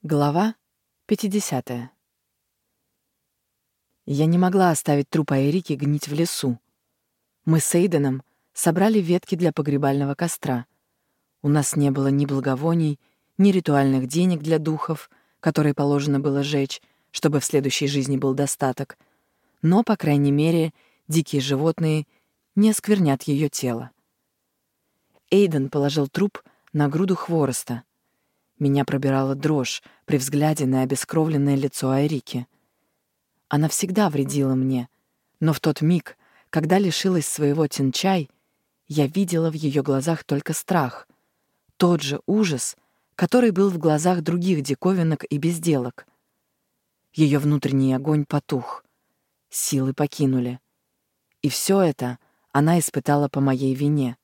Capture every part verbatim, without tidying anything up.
Глава пятидесятая. Я не могла оставить труп Айрики гнить в лесу. Мы с Эйденом собрали ветки для погребального костра. У нас не было ни благовоний, ни ритуальных денег для духов, которые положено было жечь, чтобы в следующей жизни был достаток. Но, по крайней мере, дикие животные не осквернят ее тело. Эйден положил труп на груду хвороста. Меня пробирала дрожь при взгляде на обескровленное лицо Айрики. Она всегда вредила мне, но в тот миг, когда лишилась своего Тинчай, я видела в ее глазах только страх, тот же ужас, который был в глазах других диковинок и безделок. Ее внутренний огонь потух, силы покинули. И все это она испытала по моей вине.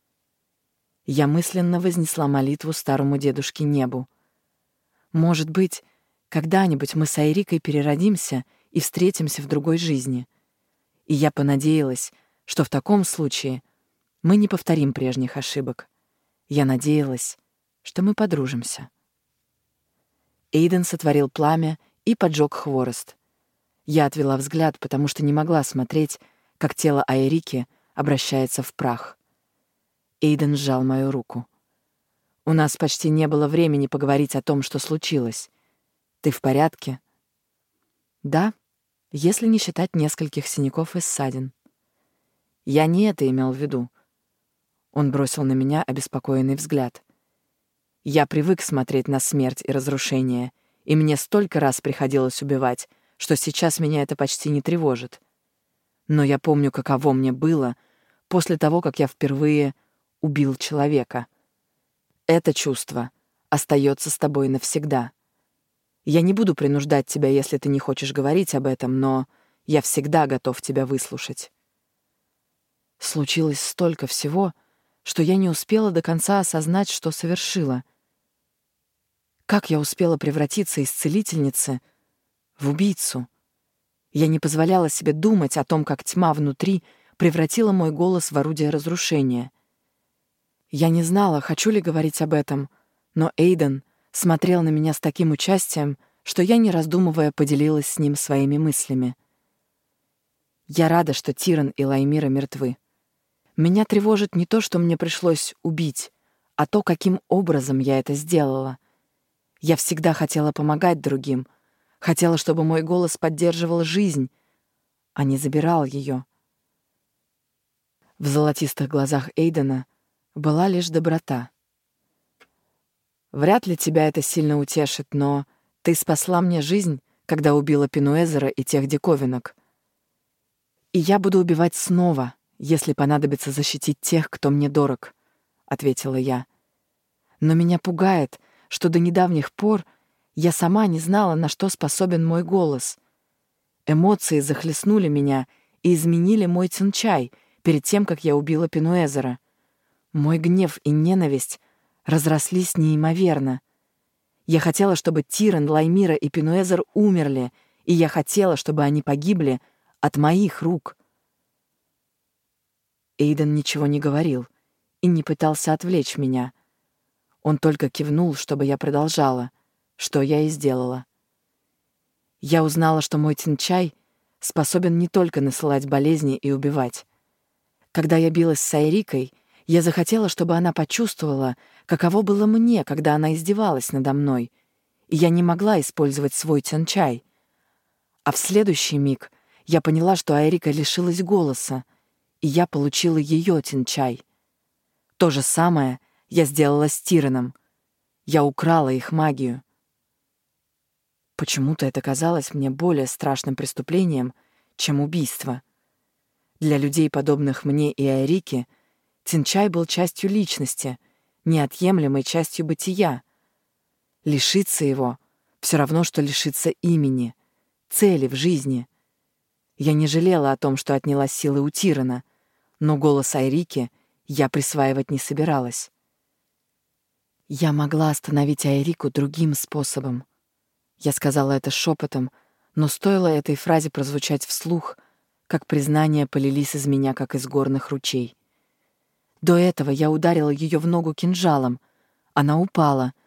Я мысленно вознесла молитву старому дедушке небу. Может быть, когда-нибудь мы с Айрикой переродимся и встретимся в другой жизни. И я понадеялась, что в таком случае мы не повторим прежних ошибок. Я надеялась, что мы подружимся. Эйден сотворил пламя и поджег хворост. Я отвела взгляд, потому что не могла смотреть, как тело Айрики обращается в прах. Эйден сжал мою руку. «У нас почти не было времени поговорить о том, что случилось. Ты в порядке?» «Да, если не считать нескольких синяков и ссадин». «Я не это имел в виду». Он бросил на меня обеспокоенный взгляд. «Я привык смотреть на смерть и разрушение, и мне столько раз приходилось убивать, что сейчас меня это почти не тревожит. Но я помню, каково мне было после того, как я впервые убил человека. Это чувство остается с тобой навсегда. Я не буду принуждать тебя, если ты не хочешь говорить об этом, но я всегда готов тебя выслушать». Случилось столько всего, что я не успела до конца осознать, что совершила. Как я успела превратиться из целительницы в убийцу? Я не позволяла себе думать о том, как тьма внутри превратила мой голос в орудие разрушения. Я не знала, хочу ли говорить об этом, но Эйден смотрел на меня с таким участием, что я, не раздумывая, поделилась с ним своими мыслями. Я рада, что Тиран и Лаймира мертвы. Меня тревожит не то, что мне пришлось убить, а то, каким образом я это сделала. Я всегда хотела помогать другим, хотела, чтобы мой голос поддерживал жизнь, а не забирал ее. В золотистых глазах Эйдена была лишь доброта. «Вряд ли тебя это сильно утешит, но ты спасла мне жизнь, когда убила Пенуэзера и тех диковинок. И я буду убивать снова, если понадобится защитить тех, кто мне дорог», — ответила я. «Но меня пугает, что до недавних пор я сама не знала, на что способен мой голос. Эмоции захлестнули меня и изменили мой Тинчай перед тем, как я убила Пенуэзера. Мой гнев и ненависть разрослись неимоверно. Я хотела, чтобы Тиран, Лаймира и Пенуэзер умерли, и я хотела, чтобы они погибли от моих рук». Эйден ничего не говорил и не пытался отвлечь меня. Он только кивнул, чтобы я продолжала, что я и сделала. Я узнала, что мой Тинчай способен не только насылать болезни и убивать. Когда я билась с Айрикой, я захотела, чтобы она почувствовала, каково было мне, когда она издевалась надо мной, и я не могла использовать свой Тинчай. А в следующий миг я поняла, что Айрика лишилась голоса, и я получила ее Тинчай. То же самое я сделала с Тираном. Я украла их магию. Почему-то это казалось мне более страшным преступлением, чем убийство. Для людей, подобных мне и Айрике, Тинчай был частью личности, неотъемлемой частью бытия. Лишиться его — все равно, что лишиться имени, цели в жизни. Я не жалела о том, что отняла силы у Тирана, но голос Айрики я присваивать не собиралась. Я могла остановить Айрику другим способом. Я сказала это шепотом, но стоило этой фразе прозвучать вслух, как признания полились из меня, как из горных ручей. До этого я ударила ее в ногу кинжалом. Она упала.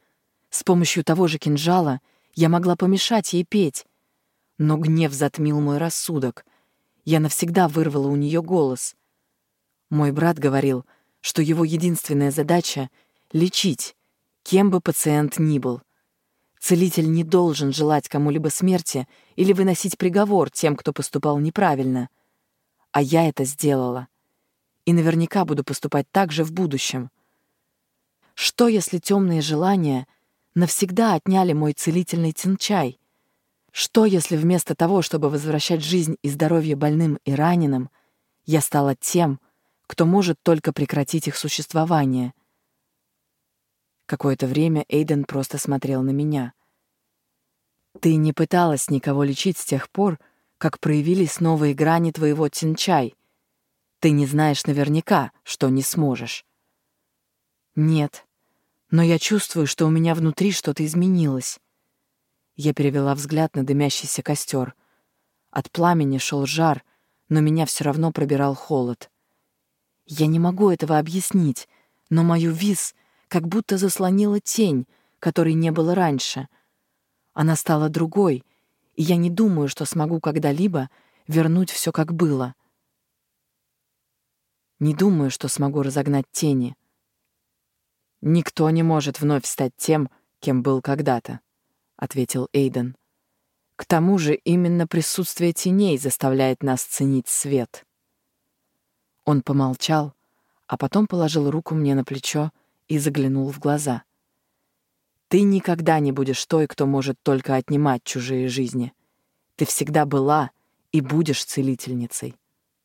С помощью того же кинжала я могла помешать ей петь. Но гнев затмил мой рассудок. Я навсегда вырвала у нее голос. Мой брат говорил, что его единственная задача — лечить, кем бы пациент ни был. Целитель не должен желать кому-либо смерти или выносить приговор тем, кто поступал неправильно. А я это сделала. И наверняка буду поступать так же в будущем. Что, если темные желания навсегда отняли мой целительный тинчай? Что, если вместо того, чтобы возвращать жизнь и здоровье больным и раненым, я стала тем, кто может только прекратить их существование? Какое-то время Эйден просто смотрел на меня. «Ты не пыталась никого лечить с тех пор, как проявились новые грани твоего тинчай. Ты не знаешь наверняка, что не сможешь». «Нет, но я чувствую, что у меня внутри что-то изменилось». Я перевела взгляд на дымящийся костер. От пламени шел жар, но меня все равно пробирал холод. Я не могу этого объяснить, но мою виз как будто заслонила тень, которой не было раньше. Она стала другой, и я не думаю, что смогу когда-либо вернуть все, как было. Не думаю, что смогу разогнать тени. «Никто не может вновь стать тем, кем был когда-то», — ответил Эйден. «К тому же именно присутствие теней заставляет нас ценить свет». Он помолчал, а потом положил руку мне на плечо и заглянул в глаза. «Ты никогда не будешь той, кто может только отнимать чужие жизни. Ты всегда была и будешь целительницей».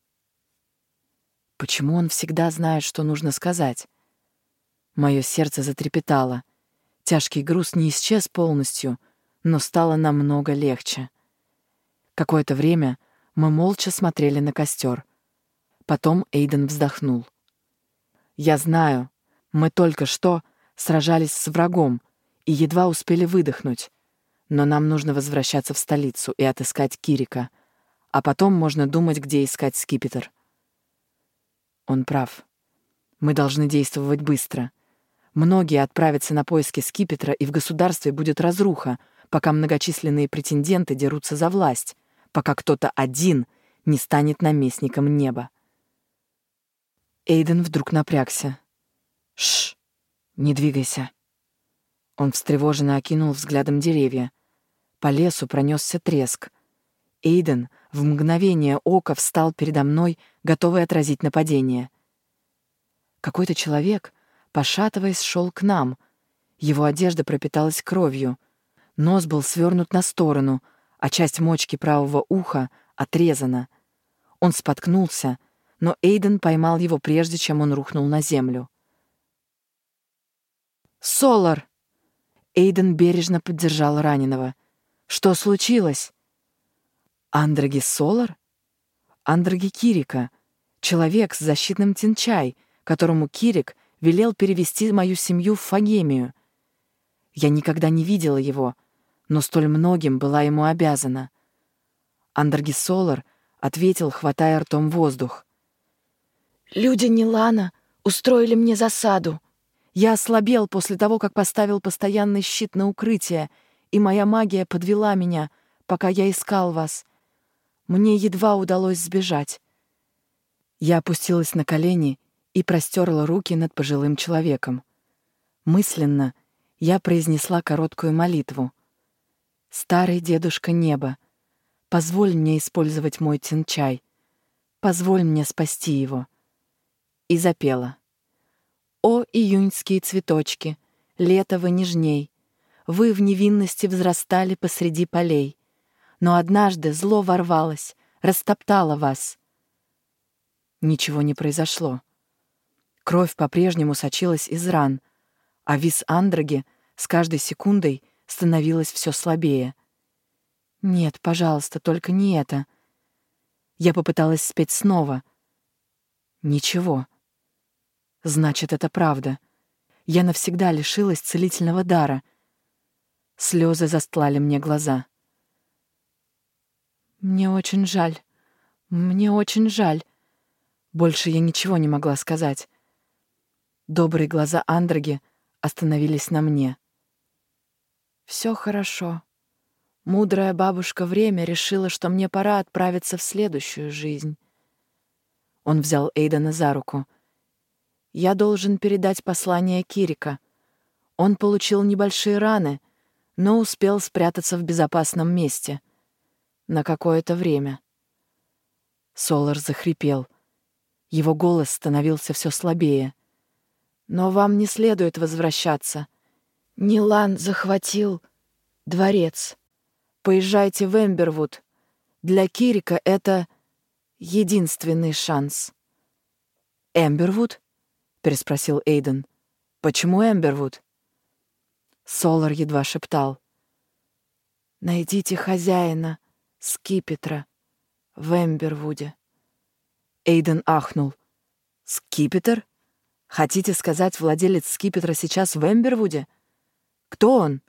Почему он всегда знает, что нужно сказать? Мое сердце затрепетало. Тяжкий груз не исчез полностью, но стало намного легче. Какое-то время мы молча смотрели на костер. Потом Эйден вздохнул. «Я знаю, мы только что сражались с врагом и едва успели выдохнуть, но нам нужно возвращаться в столицу и отыскать Кирика, а потом можно думать, где искать скипетр». Он прав. Мы должны действовать быстро. Многие отправятся на поиски скипетра, и в государстве будет разруха, пока многочисленные претенденты дерутся за власть, пока кто-то один не станет наместником неба. Эйден вдруг напрягся. «Шш! Не двигайся!» Он встревоженно окинул взглядом деревья. По лесу пронесся треск. Эйден в мгновение ока встал передо мной, готовый отразить нападение. Какой-то человек, пошатываясь, шел к нам. Его одежда пропиталась кровью. Нос был свернут на сторону, а часть мочки правого уха отрезана. Он споткнулся, но Эйден поймал его, прежде чем он рухнул на землю. «Солар!» Эйден бережно поддержал раненого. «Что случилось?» «Андраги Солар?» «Андраги Кирика, человек с защитным тинчай, которому Кирик велел перевести мою семью в Фагемию. Я никогда не видела его, но столь многим была ему обязана». Андраги Солар ответил, хватая ртом воздух. «Люди Нилана устроили мне засаду. Я ослабел после того, как поставил постоянный щит на укрытие, и моя магия подвела меня, пока я искал вас. Мне едва удалось сбежать». Я опустилась на колени и простерла руки над пожилым человеком. Мысленно я произнесла короткую молитву. «Старый дедушка неба, позволь мне использовать мой тинчай. Позволь мне спасти его». И запела. «О, июньские цветочки, лето вы нежней, вы в невинности взрастали посреди полей, но однажды зло ворвалось, растоптало вас». Ничего не произошло. Кровь по-прежнему сочилась из ран, а виз Андраги с каждой секундой становилась все слабее. «Нет, пожалуйста, только не это». Я попыталась спеть снова. Ничего. Значит, это правда. Я навсегда лишилась целительного дара. Слезы застлали мне глаза. «Мне очень жаль. Мне очень жаль». Больше я ничего не могла сказать. Добрые глаза Андраги остановились на мне. Все хорошо. Мудрая бабушка Время решила, что мне пора отправиться в следующую жизнь. Он взял Эйдена за руку. Я должен передать послание Кирика. Он получил небольшие раны, но успел спрятаться в безопасном месте. На какое-то время. Солар захрипел. Его голос становился все слабее. «Но вам не следует возвращаться. Нилан захватил дворец. Поезжайте в Эмбервуд. Для Кирика это единственный шанс». «Эмбервуд?» — переспросил Эйден. «Почему Эмбервуд?» Солар едва шептал. «Найдите хозяина скипетра в Эмбервуде». Эйден ахнул. «Скипетр? Хотите сказать, владелец скипетра сейчас в Эмбервуде? Кто он?»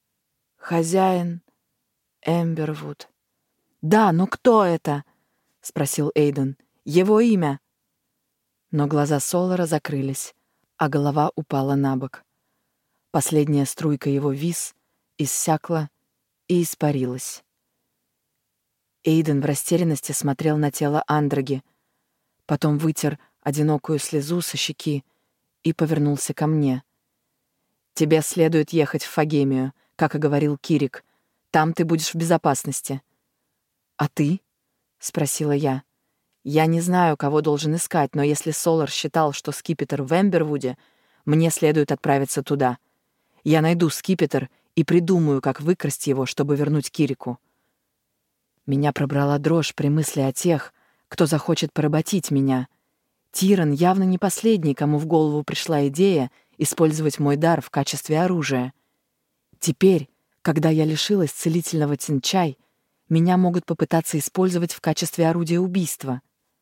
«Хозяин Эмбервуд». «Да, но кто это?» — спросил Эйден. «Его имя?» Но глаза Солара закрылись, а голова упала на бок. Последняя струйка его вис иссякла и испарилась. Эйден в растерянности смотрел на тело Андроги, потом вытер одинокую слезу со щеки и повернулся ко мне. «Тебе следует ехать в Фагемию, как и говорил Кирик. Там ты будешь в безопасности». «А ты?» — спросила я. «Я не знаю, кого должен искать, но если Солар считал, что скипетр в Эмбервуде, мне следует отправиться туда. Я найду скипетр и придумаю, как выкрасть его, чтобы вернуть Кирику». Меня пробрала дрожь при мысли о тех, кто захочет поработить меня. Тиран явно не последний, кому в голову пришла идея использовать мой дар в качестве оружия. Теперь, когда я лишилась целительного тинчай, меня могут попытаться использовать в качестве орудия убийства.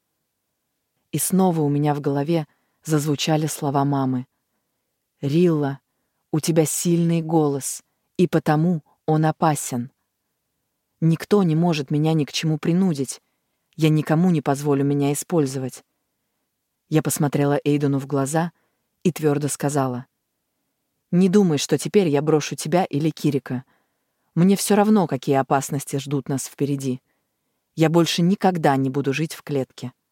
И снова у меня в голове зазвучали слова мамы. «Рилла, у тебя сильный голос, и потому он опасен. Никто не может меня ни к чему принудить. Я никому не позволю меня использовать». Я посмотрела Эйдену в глаза и твердо сказала: «Не думай, что теперь я брошу тебя или Кирика. Мне все равно, какие опасности ждут нас впереди. Я больше никогда не буду жить в клетке».